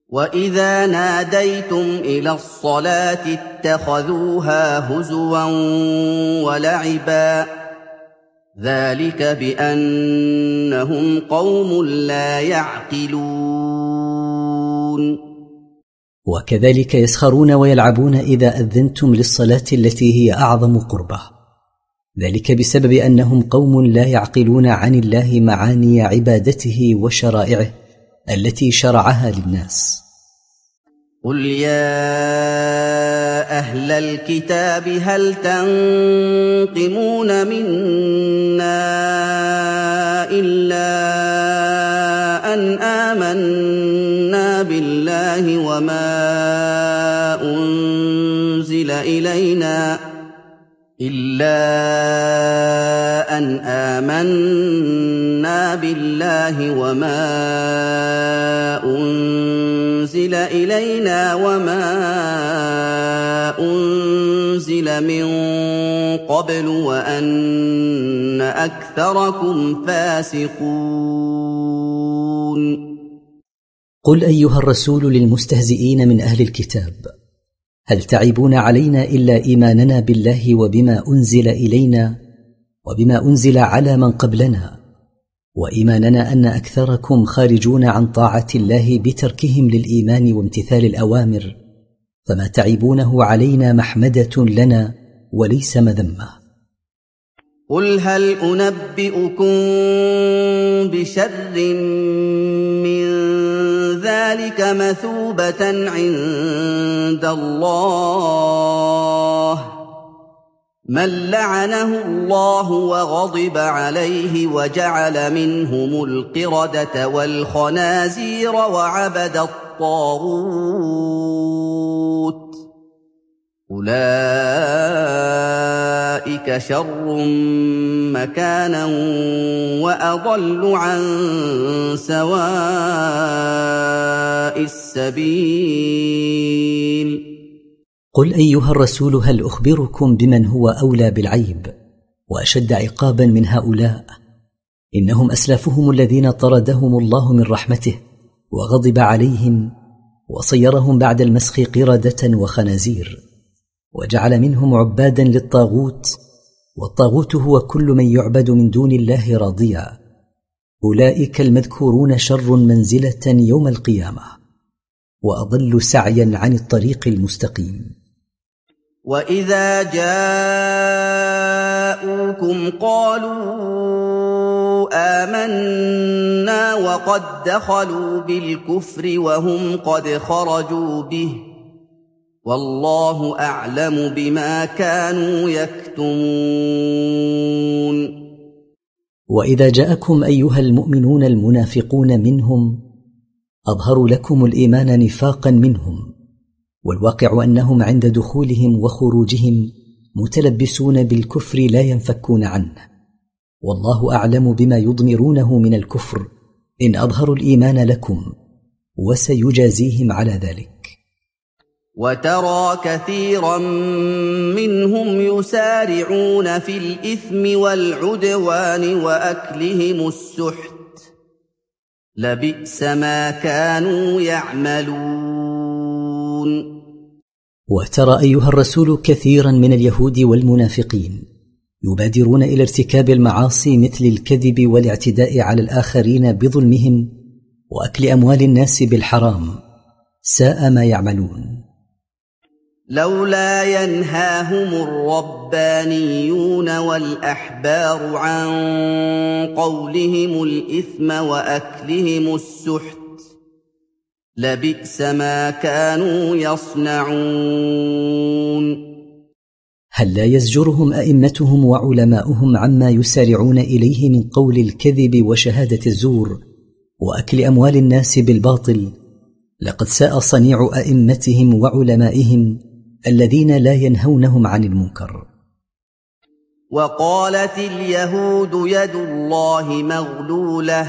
وَإِذَا نَادَيْتُمْ إِلَى الصَّلَاةِ اتَّخَذُوهَا هُزُوًا وَلَعِبًا ۚ ذَٰلِكَ بِأَنَّهُمْ قَوْمٌ لَّا يَعْقِلُونَ. وكذلك يسخرون ويلعبون إذا أذنتم للصلاة التي هي أعظم قربة، ذلك بسبب أنهم قوم لا يعقلون عن الله معاني عبادته وشرائعه التي شرعها للناس. قُلْ يَا أَهْلَ الْكِتَابِ هَلْ تَنقِمُونَ مِنَّا إِلَّا أَنْ آمَنَّا بِاللَّهِ وَمَا أُنزِلَ إِلَيْنَا وَمَا أُنزِلَ مِن قَبْلُ وَأَنَّ أَكْثَرَكُمْ فَاسِقُونَ. قل أيها الرسول للمستهزئين من أهل الكتاب: هل تعيبون علينا إلا إيماننا بالله وبما أنزل إلينا وبما أنزل على من قبلنا، وإيماننا أن أكثركم خارجون عن طاعة الله بتركهم للإيمان وامتثال الأوامر، فما تعيبونه علينا محمدة لنا وليس مذمة. قل هل أنبئكم بشر من ذلك مثوبة عند الله من لعنه الله وغضب عليه وجعل منهم القردة والخنازير وعبد الطاغوت أولئك شر مكانا وأضل عن سواء السبيل. قل أيها الرسول هل أخبركم بمن هو أولى بالعيب وأشد عقابا من هؤلاء؟ إنهم أسلافهم الذين طردهم الله من رحمته وغضب عليهم وصيرهم بعد المسخ قردة وخنازير، وجعل منهم عبادا للطاغوت، والطاغوت هو كل من يعبد من دون الله راضيا. أولئك المذكورون شر منزلة يوم القيامة وأضل سعيا عن الطريق المستقيم. وَإِذَا جَاءُوكُمْ قَالُوا آمَنَّا وَقَدْ دَخَلُوا بِالْكُفْرِ وَهُمْ قَدْ خَرَجُوا بِهِ وَاللَّهُ أَعْلَمُ بِمَا كَانُوا يَكْتُمُونَ. وإذا جاءكم أيها المؤمنون المنافقون منهم أظهروا لكم الإيمان نفاقا منهم، والواقع أنهم عند دخولهم وخروجهم متلبسون بالكفر لا ينفكون عنه، والله أعلم بما يضمرونه من الكفر إن أظهروا الإيمان لكم، وسيجازيهم على ذلك. وَتَرَى كَثِيرًا مِّنْهُمْ يُسَارِعُونَ فِي الْإِثْمِ وَالْعُدْوَانِ وَأَكْلِهِمُ السُّحْتَ ۚ لَبِئْسَ مَا كَانُوا يَعْمَلُونَ. وترى أيها الرسول كثيرا من اليهود والمنافقين يبادرون إلى ارتكاب المعاصي مثل الكذب والاعتداء على الآخرين بظلمهم وأكل أموال الناس بالحرام، ساء ما يعملون. لولا ينهاهم الربانيون والأحبار عن قولهم الإثم وأكلهم السحت لبئس ما كانوا يصنعون. هل لا يزجرهم أئمتهم وعلماؤهم عما يسارعون إليه من قول الكذب وشهادة الزور وأكل أموال الناس بالباطل؟ لقد ساء صنيع أئمتهم وعلمائهم الذين لا ينهونهم عن المنكر. وقالت اليهود يد الله مغلولة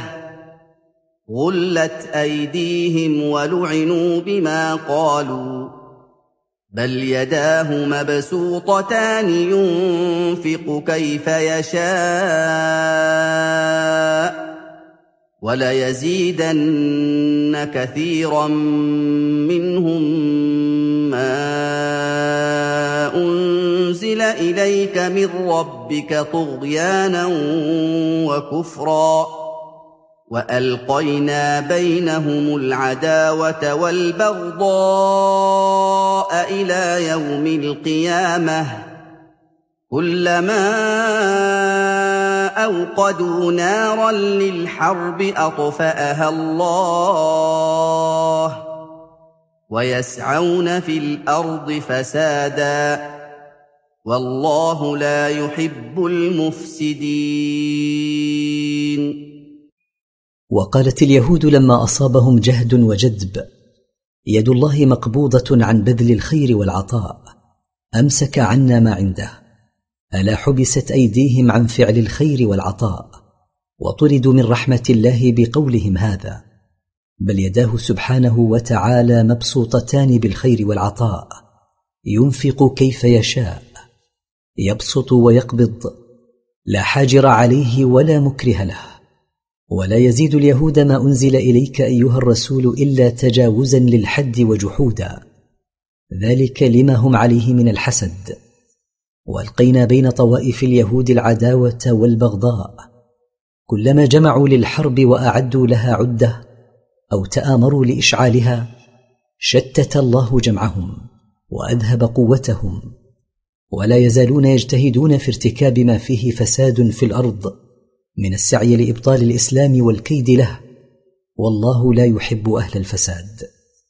غلت أيديهم ولعنوا بما قالوا بل يداه مبسوطتان ينفق كيف يشاء وَلَيَزِيدَنَّ كَثِيرًا مِّنْهُم مَّا أُنزِلَ إِلَيْكَ مِن رَّبِّكَ طُغْيَانًا وَكُفْرًا ۖ وَأَلْقَيْنَا بَيْنَهُمُ الْعَدَاوَةَ وَالْبَغْضَاءَ إِلَىٰ يَوْمِ الْقِيَامَةِ ۖ كُلَّمَا أَوْقَدُوا نَارًا لِّلْحَرْبِ أَطْفَأَهَا اللَّهُ ۚ وَيَسْعَوْنَ فِي الْأَرْضِ فَسَادًا ۚ وَاللَّهُ لَا يُحِبُّ الْمُفْسِدِينَ. وقالت اليهود لما أصابهم جهد وجدب: يد الله مقبوضة عن بذل الخير والعطاء، أمسك عنا ما عنده. ألا حبست أيديهم عن فعل الخير والعطاء وطردوا من رحمة الله بقولهم هذا؟ بل يداه سبحانه وتعالى مبسوطتان بالخير والعطاء، ينفق كيف يشاء، يبسط ويقبض، لا حاجر عليه ولا مكره له. ولا يزيد اليهود ما أنزل إليك أيها الرسول إلا تجاوزا للحد وجحودا، ذلك لما هم عليه من الحسد. وألقينا بين طوائف اليهود العداوة والبغضاء، كلما جمعوا للحرب وأعدوا لها عدة أو تآمروا لإشعالها شتت الله جمعهم وأذهب قوتهم، ولا يزالون يجتهدون في ارتكاب ما فيه فساد في الأرض من السعي لإبطال الإسلام والكيد له، والله لا يحب أهل الفساد.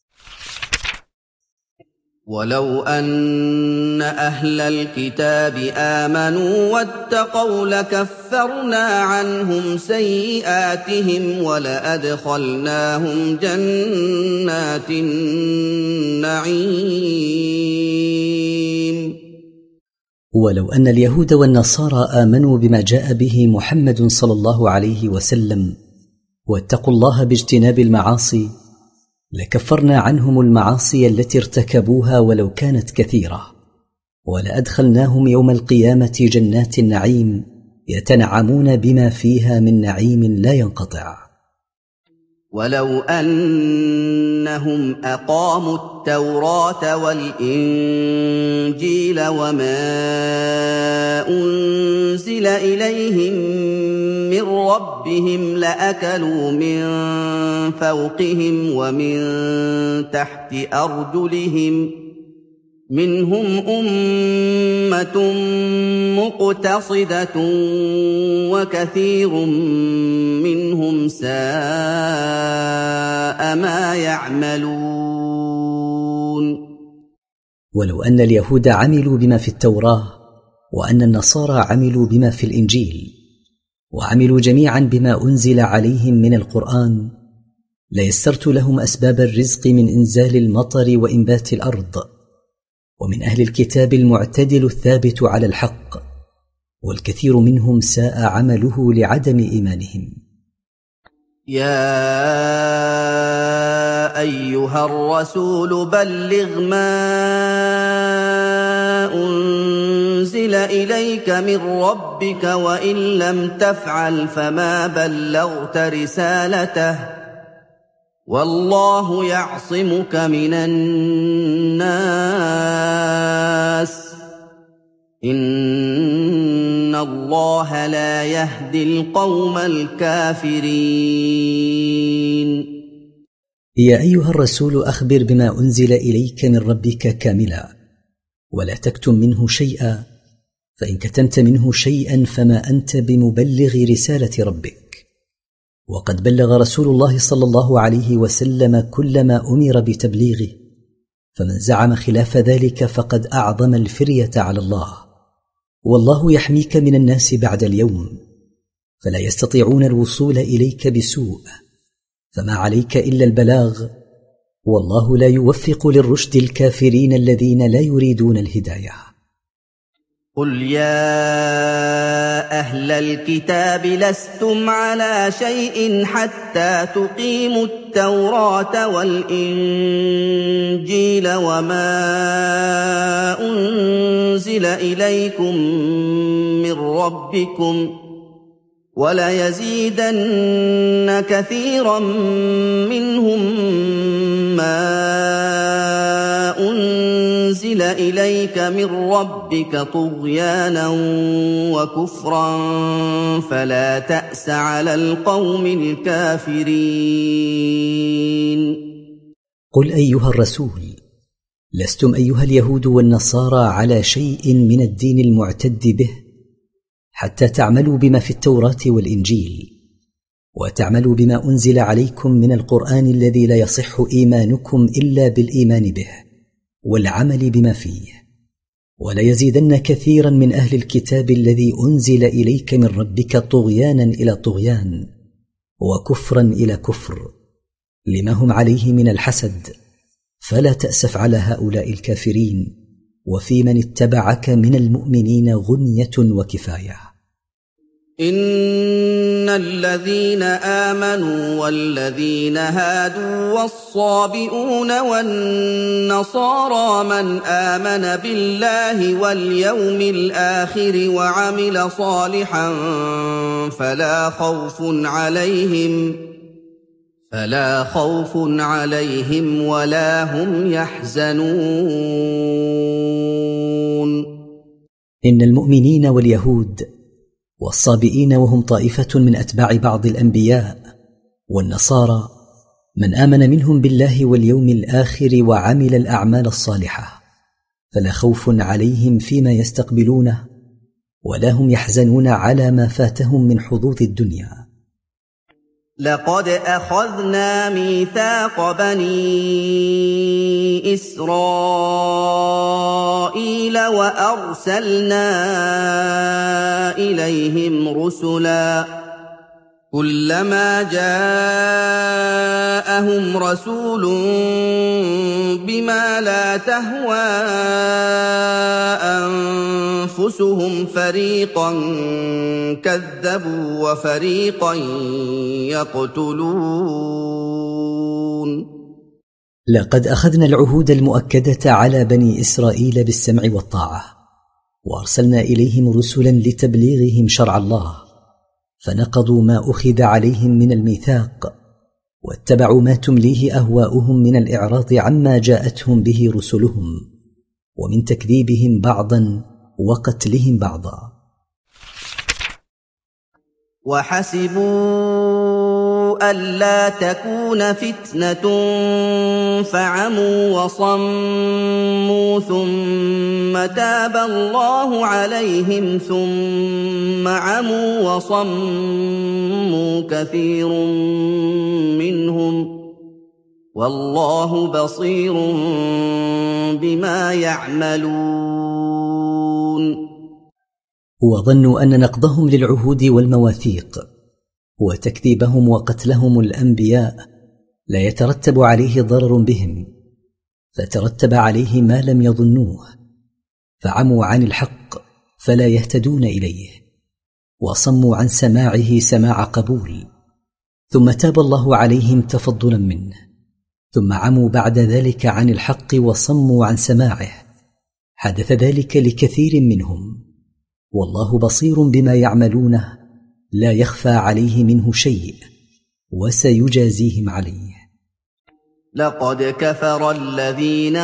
وَلَوْ أَنَّ أَهْلَ الْكِتَابِ آمَنُوا وَاتَّقَوْا لَكَفَّرْنَا عَنْهُمْ سَيِّئَاتِهِمْ وَلَأَدْخَلْنَاهُمْ جَنَّاتِ النَّعِيمِ. ولو أن اليهود والنصارى آمنوا بما جاء به محمد صلى الله عليه وسلم واتقوا الله باجتناب المعاصي، لكفرنا عنهم المعاصي التي ارتكبوها ولو كانت كثيرة، ولأدخلناهم يوم القيامة جنات النعيم يتنعمون بما فيها من نعيم لا ينقطع. وَلَوْ أَنَّهُمْ أَقَامُوا التَّوْرَاةَ وَالْإِنجِيلَ وَمَا أُنزِلَ إِلَيْهِم مِّن رَّبِّهِمْ لَأَكَلُوا مِن فَوْقِهِمْ وَمِن تَحْتِ أَرْجُلِهِم ۚ مِّنْهُمْ أُمَّةٌ مُّقْتَصِدَةٌ وَكَثِيرٌ مِّنْهُمْ سَاءَ مَا يَعْمَلُونَ. ولو أن اليهود عملوا بما في التوراة وأن النصارى عملوا بما في الإنجيل وعملوا جميعا بما أنزل عليهم من القرآن، ليسرت لهم أسباب الرزق من إنزال المطر وإنبات الأرض، ومن أهل الكتاب المعتدل الثابت على الحق، والكثير منهم ساء عمله لعدم إيمانهم. يا أيها الرسول بلغ ما أنزل إليك من ربك، وإن لم تفعل فما بلغت رسالته، والله يعصمك من الناس، إن الله لا يهدي القوم الكافرين. يا أيها الرسول أخبر بما أنزل إليك من ربك كاملا، ولا تكتم منه شيئا، فإن كتمت منه شيئا فما أنت بمبلغ رسالة ربك. وقد بلغ رسول الله صلى الله عليه وسلم كل ما أمر بتبليغه، فمن زعم خلاف ذلك فقد أعظم الفرية على الله، والله يحميك من الناس بعد اليوم، فلا يستطيعون الوصول إليك بسوء، فما عليك إلا البلاغ، والله لا يوفق للرشد الكافرين الذين لا يريدون الهداية. قل يا أهل الكتاب لستم على شيء حتى تقيموا التوراة والإنجيل وما أنزل إليكم من ربكم، وَلَيَزِيدَنَّ كَثِيرًا مِّنْهُم مَّا أُنزِلَ إِلَيْكَ مِن رَّبِّكَ طُغْيَانًا وَكُفْرًا فَلَا تَأْسَ عَلَى الْقَوْمِ الْكَافِرِينَ. قل أيها الرسول: لستم أيها اليهود والنصارى على شيء من الدين المعتد به حتى تعملوا بما في التوراة والإنجيل، وتعملوا بما أنزل عليكم من القرآن الذي لا يصح إيمانكم إلا بالإيمان به والعمل بما فيه. وليزيدن كثيرا من أهل الكتاب الذي أنزل إليك من ربك طغيانا إلى طغيان وكفرا إلى كفر لما هم عليه من الحسد، فلا تأسف على هؤلاء الكافرين، وفي من اتبعك من المؤمنين غنية وكفاية. إن الذين آمنوا والذين هادوا والصابئون والنصارى من آمن بالله واليوم الآخر وعمل صالحا فلا خوف عليهم ولا هم يحزنون. إن المؤمنين واليهود والصابئين وهم طائفة من أتباع بعض الأنبياء والنصارى من آمن منهم بالله واليوم الآخر وعمل الأعمال الصالحة فلا خوف عليهم فيما يستقبلونه ولا هم يحزنون على ما فاتهم من حظوظ الدنيا. لقد أخذنا ميثاق بني إسرائيل وأرسلنا إليهم رسلا كلما جاءهم رسول بما لا تهوى أنفسهم فريقا كذبوا وفريقا يقتلون. لقد أخذنا العهود المؤكدة على بني إسرائيل بالسمع والطاعة، وأرسلنا إليهم رسلا لتبليغهم شرع الله، فنقضوا ما أخذ عليهم من الميثاق واتبعوا ما تمليه أهواؤهم من الإعراض عما جاءتهم به رسلهم ومن تكذيبهم بعضا وقتلهم بعضا. وحسبوا ألا تكون فتنة فعموا وصموا ثم تاب الله عليهم ثم عموا وصموا كثير منهم والله بصير بما يعملون. وظنوا أن نقضهم للعهود والمواثيق وتكذيبهم وقتلهم الأنبياء لا يترتب عليه ضرر بهم، فترتب عليه ما لم يظنوه، فعموا عن الحق فلا يهتدون إليه، وصموا عن سماعه سماع قبول، ثم تاب الله عليهم تفضلا منه، ثم عموا بعد ذلك عن الحق وصموا عن سماعه، حدث ذلك لكثير منهم، والله بصير بما يعملونه لا يخفى عليه منه شيء، وسيجازيهم عليه. لقد كفر الذين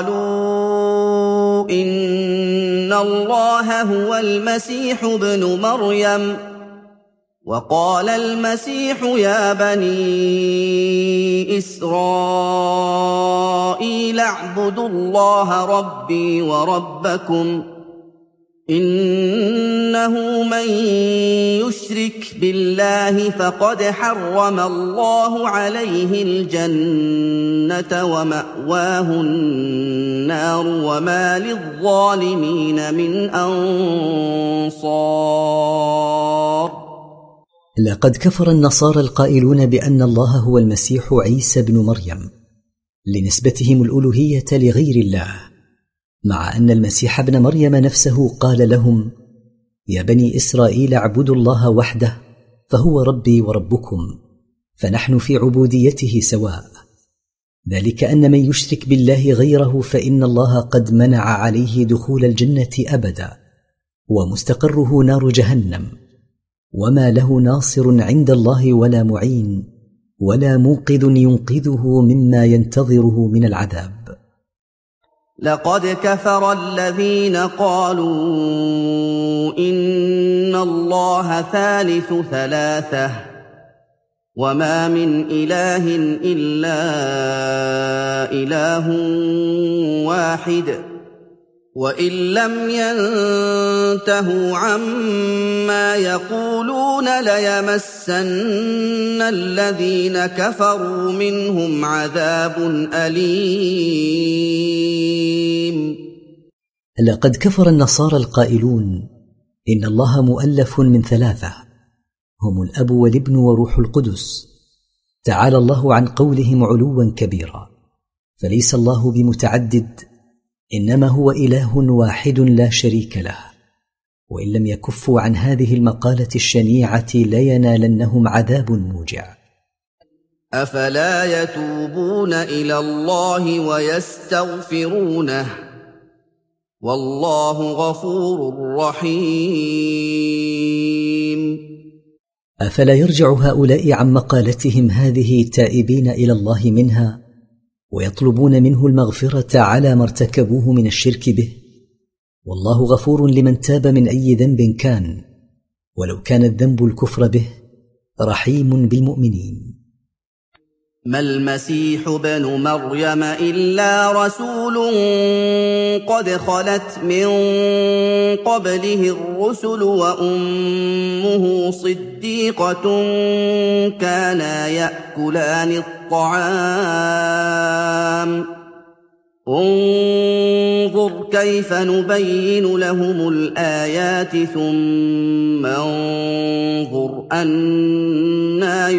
قالوا إن الله هو المسيح ابن مريم وقال المسيح يا بني إسرائيل اعبدوا الله ربي وربكم إنه من يشرك بالله فقد حرم الله عليه الجنة ومأواه النار وما للظالمين من أنصار. لقد كفر النصارى القائلون بأن الله هو المسيح عيسى بن مريم لنسبتهم الألوهية لغير الله، مع أن المسيح ابن مريم نفسه قال لهم يا بني إسرائيل اعبدوا الله وحده فهو ربي وربكم، فنحن في عبوديته سواء. ذلك أن من يشرك بالله غيره فإن الله قد منع عليه دخول الجنة أبدا، ومستقره نار جهنم، وما له ناصر عند الله ولا معين ولا منقذ ينقذه مما ينتظره من العذاب. لقد كفر الذين قالوا إن الله ثالث ثلاثة وما من إله إلا إله واحد وإن لم ينتهوا عما يقولون ليمسن الذين كفروا منهم عذاب أليم. لقد كفر النصارى القائلون إن الله مؤلف من ثلاثة هم الأب والابن وروح القدس. تعالى الله عن قولهم علوا كبيرا، فليس الله بمتعدد، إنما هو إله واحد لا شريك له. وإن لم يكفوا عن هذه المقالة الشنيعة لينالنهم عذاب موجع. أفلا يتوبون إلى الله ويستغفرونه والله غفور رحيم. أفلا يرجع هؤلاء عن مقالتهم هذه تائبين إلى الله منها ويطلبون منه المغفرة على ما ارتكبوه من الشرك به؟ والله غفور لمن تاب من أي ذنب كان، ولو كان الذنب الكفر به، رحيم بالمؤمنين. ما المسيح ابن مريم إلا رسول قد خلت من قبله الرسل وأمه صديقة كانا يأكلان الطعام انظر كيف نبين لهم الآيات ثم انظر أنى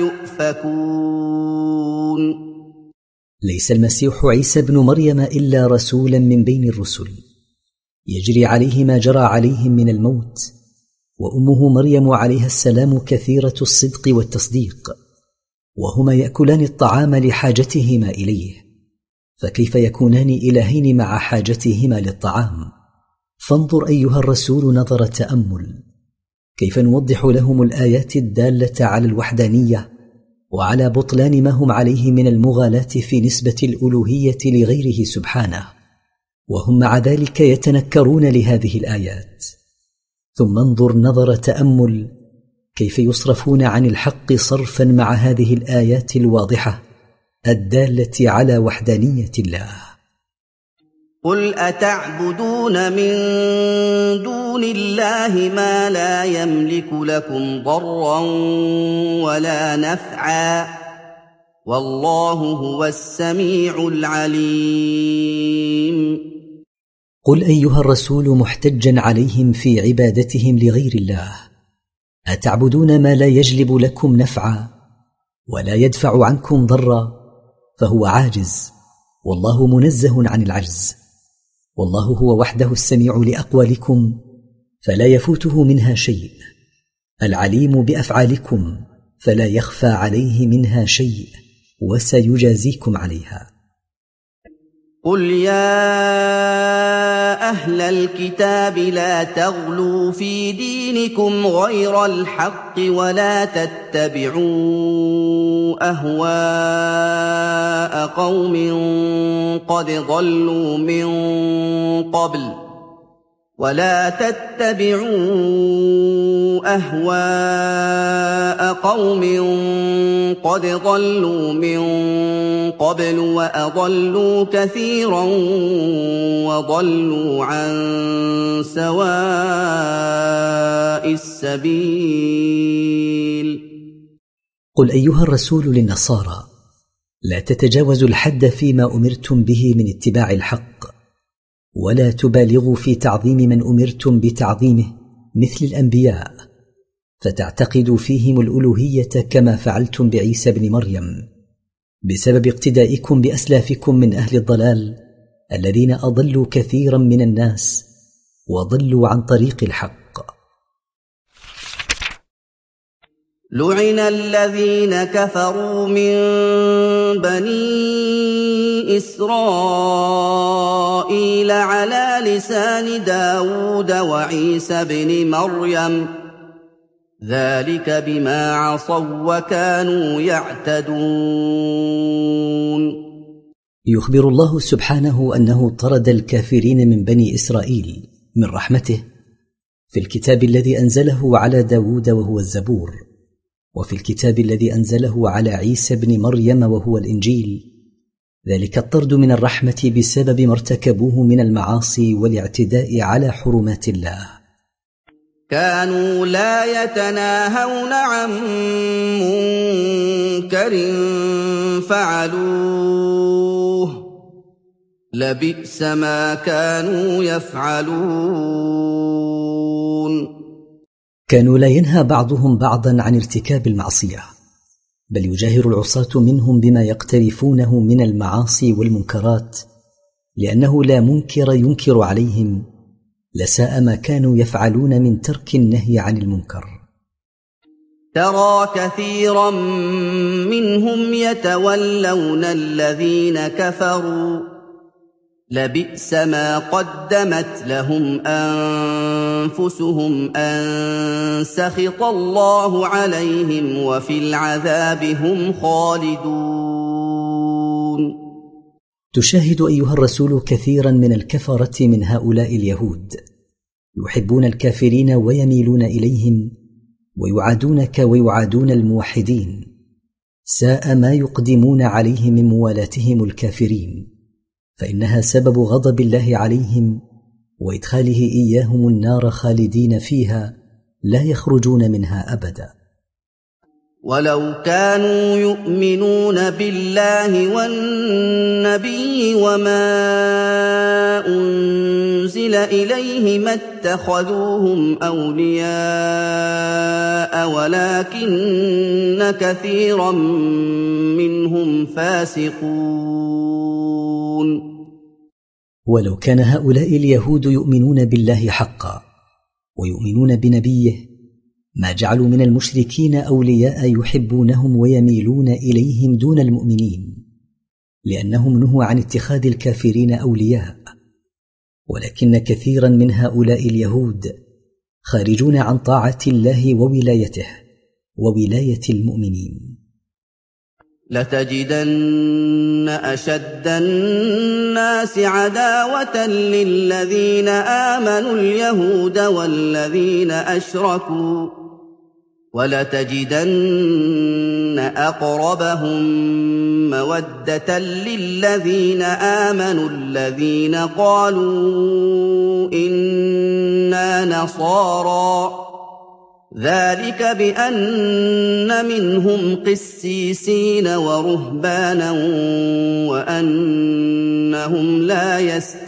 يؤفكون. ليس المسيح عيسى ابن مريم إلا رسولا من بين الرسل يجري عليه ما جرى عليهم من الموت، وأمه مريم عليها السلام كثيرة الصدق والتصديق، وهما يأكلان الطعام لحاجتهما إليه، فكيف يكونان إلهين مع حاجتهما للطعام؟ فانظر أيها الرسول نظر تأمل كيف نوضح لهم الآيات الدالة على الوحدانية وعلى بطلان ما هم عليه من المغالاة في نسبة الألوهية لغيره سبحانه، وهم مع ذلك يتنكرون لهذه الآيات. ثم انظر نظر تأمل كيف يصرفون عن الحق صرفا مع هذه الآيات الواضحة الدالة على وحدانية الله. قل أتعبدون من دون الله ما لا يملك لكم ضرا ولا نفعا والله هو السميع العليم. قل أيها الرسول محتجا عليهم في عبادتهم لغير الله، أتعبدون ما لا يجلب لكم نفعا ولا يدفع عنكم ضرا، فهو عاجز، والله منزه عن العجز، والله هو وحده السميع لأقوالكم فلا يفوته منها شيء، العليم بأفعالكم فلا يخفى عليه منها شيء، وسيجازيكم عليها. قل يا أهل الكتاب لا تغلوا في دينكم غير الحق ولا تتبعوا أهواء قوم قد ضلوا من قبل وأضلوا كثيرا وضلوا عن سواء السبيل. قل أيها الرسول للنصارى لا تتجاوزوا الحد فيما أمرتم به من اتباع الحق، ولا تبالغوا في تعظيم من أمرتم بتعظيمه مثل الأنبياء، فتعتقدوا فيهم الألوهية كما فعلتم بعيسى بن مريم بسبب اقتدائكم بأسلافكم من أهل الضلال الذين أضلوا كثيرا من الناس وضلوا عن طريق الحق. لعن الذين كفروا من بني إسرائيل على لسان داود وعيسى بن مريم ذلك بما عصوا وكانوا يعتدون. يخبر الله سبحانه أنه طرد الكافرين من بني إسرائيل من رحمته في الكتاب الذي أنزله على داود وهو الزبور، وفي الكتاب الذي أنزله على عيسى بن مريم وهو الإنجيل. ذلك الطرد من الرحمة بسبب ما ارتكبوه من المعاصي والاعتداء على حرمات الله. كانوا لا يتناهون عن منكر فعلوه لبئس ما كانوا يفعلون. كانوا لا ينهى بعضهم بعضا عن ارتكاب المعصية، بل يجاهر العصاة منهم بما يقترفونه من المعاصي والمنكرات، لأنه لا منكر ينكر عليهم لساء ما كانوا يفعلون من ترك النهي عن المنكر. ترى كثيرا منهم يتولون الذين كفروا لبئس ما قدمت لهم أنفسهم أن سخط الله عليهم وفي العذاب هم خالدون. تشاهد أيها الرسول كثيرا من الكفرة من هؤلاء اليهود يحبون الكافرين ويميلون إليهم ويعادونك ويعادون الموحدين، ساء ما يقدمون عليه من موالاتهم الكافرين، فإنها سبب غضب الله عليهم وإدخاله إياهم النار خالدين فيها لا يخرجون منها أبدا. ولو كانوا يؤمنون بالله والنبي وما أنزل إليه ما اتخذوهم أولياء ولكن كثيرا منهم فاسقون. ولو كان هؤلاء اليهود يؤمنون بالله حقا ويؤمنون بنبيه ما جعلوا من المشركين أولياء يحبونهم ويميلون إليهم دون المؤمنين، لأنهم نهوا عن اتخاذ الكافرين أولياء. ولكن كثيرا من هؤلاء اليهود خارجون عن طاعة الله وولايته وولاية المؤمنين. لتجدن أشد الناس عداوة للذين آمنوا اليهود والذين أشركوا ولتجدن أقربهم مودة للذين آمنوا الذين قالوا إنا نصارى ذلك بأن منهم قسيسين ورهبانا وأنهم لا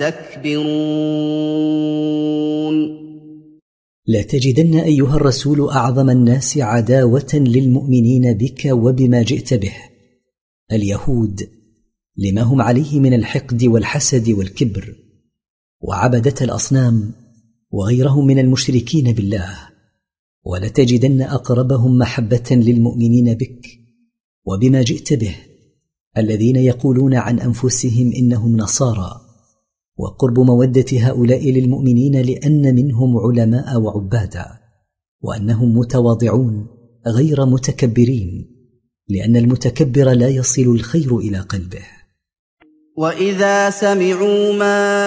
يستكبرون. لا تجدن أيها الرسول أعظم الناس عداوة للمؤمنين بك وبما جئت به اليهود، لما هم عليه من الحقد والحسد والكبر وعبدة الأصنام وغيرهم من المشركين بالله. ولتجدن أقربهم محبة للمؤمنين بك وبما جئت به الذين يقولون عن أنفسهم إنهم نصارى، وقرب مودة هؤلاء للمؤمنين لأن منهم علماء وعبادا، وأنهم متواضعون غير متكبرين، لأن المتكبر لا يصل الخير إلى قلبه. وإذا سمعوا ما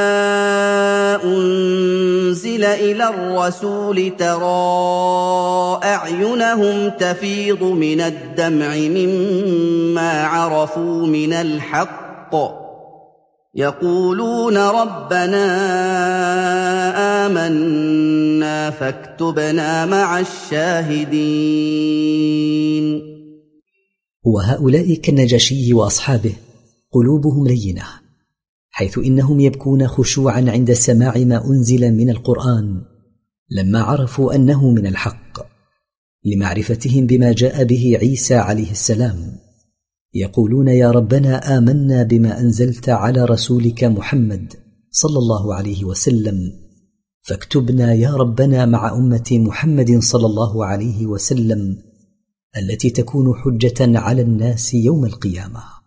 أنزل إلى الرسول ترى أعينهم تفيض من الدمع مما عرفوا من الحق يقولون ربنا آمنا فاكتبنا مع الشاهدين. وهؤلاء كالنجاشي وأصحابه قلوبهم لينة، حيث إنهم يبكون خشوعا عند سماع ما أنزل من القرآن لما عرفوا أنه من الحق، لمعرفتهم بما جاء به عيسى عليه السلام. يقولون يا ربنا آمنا بما أنزلت على رسولك محمد صلى الله عليه وسلم فاكتبنا يا ربنا مع أمة محمد صلى الله عليه وسلم التي تكون حجة على الناس يوم القيامة.